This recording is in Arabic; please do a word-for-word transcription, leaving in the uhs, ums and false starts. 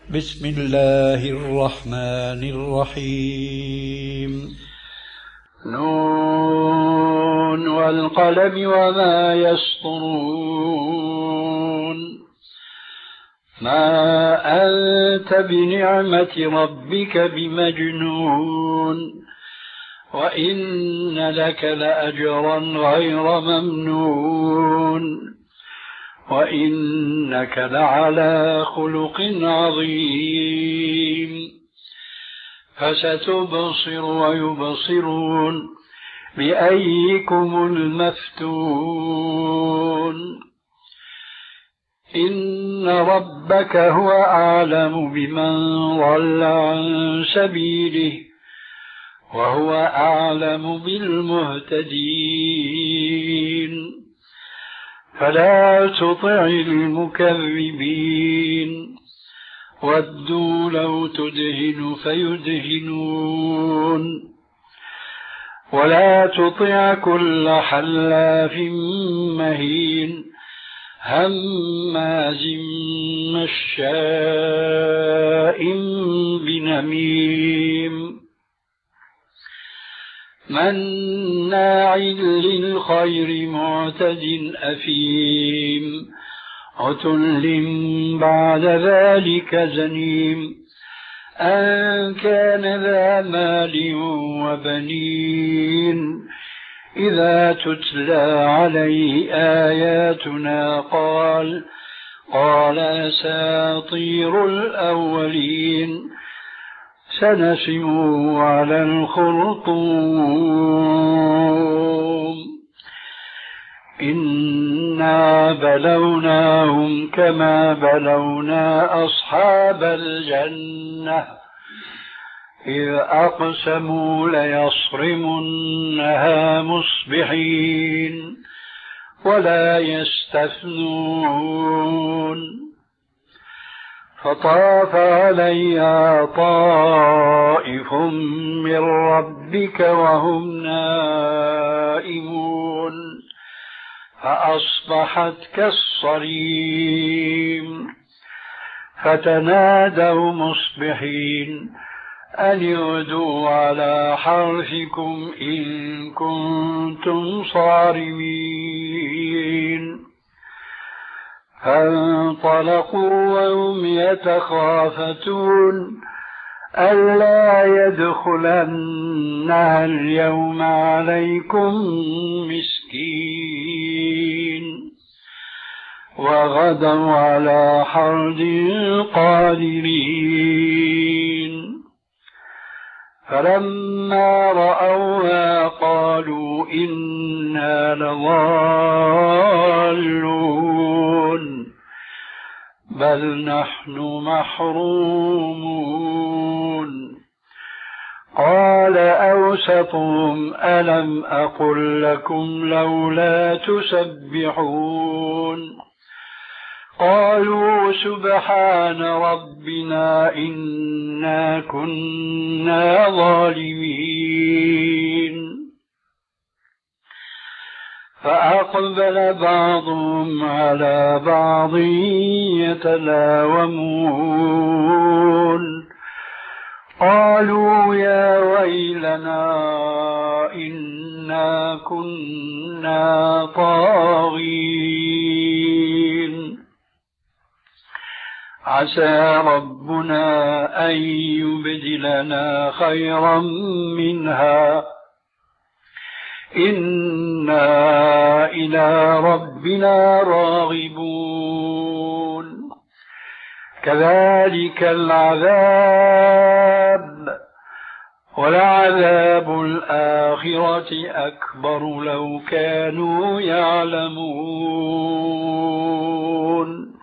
بسم الله الرحمن الرحيم. نون والقلم وما يسطرون. ما أنت بنعمة ربك بمجنون، وإن لك لأجرا غير ممنون، وإنك لعلى خلق عظيم. فستبصر ويبصرون بأيكم المفتون. إن ربك هو أعلم بمن ضل عن سبيله وهو أعلم بالمهتدين. فلا تطع المكذبين، ودوا لو تدهن فيدهنون. ولا تطع كل حلاف مهين هماز مشاء بنميم مناع للخير معتد أثيم عتل بعد ذلك زنيم أن كان ذا مال وبنين إذا تتلى عليه آياتنا قال قال أساطير الأولين سنسمه على الخرطوم. إنا بلوناهم كما بلونا أصحاب الجنة إذ أقسموا ليصرمنها مصبحين ولا يستثنون. فطاف عليها طائف من ربك وهم نائمون فأصبحت كالصريم. فتنادوا مصبحين أن اغدوا على حرثكم إن كنتم صارمين. فانطلقوا وهم يتخافتون ألا يدخلنها اليوم عليكم مسكين. وغدوا على حرد قادرين. فلما رأوها قالوا إنا لضالون بل نحن محرومون. قال أوسطهم ألم أقل لكم لولا تسبحون. قالوا سبحان ربنا إنا كنا ظالمين. فأقبل بعضهم على بعض يتلاومون قالوا يا ويلنا إنا كنا طاغين. عسى ربنا أن يبدلنا خيرا منها إنا إلى ربنا راغبون. كذلك العذاب ولعذاب الآخرة أكبر لو كانوا يعلمون.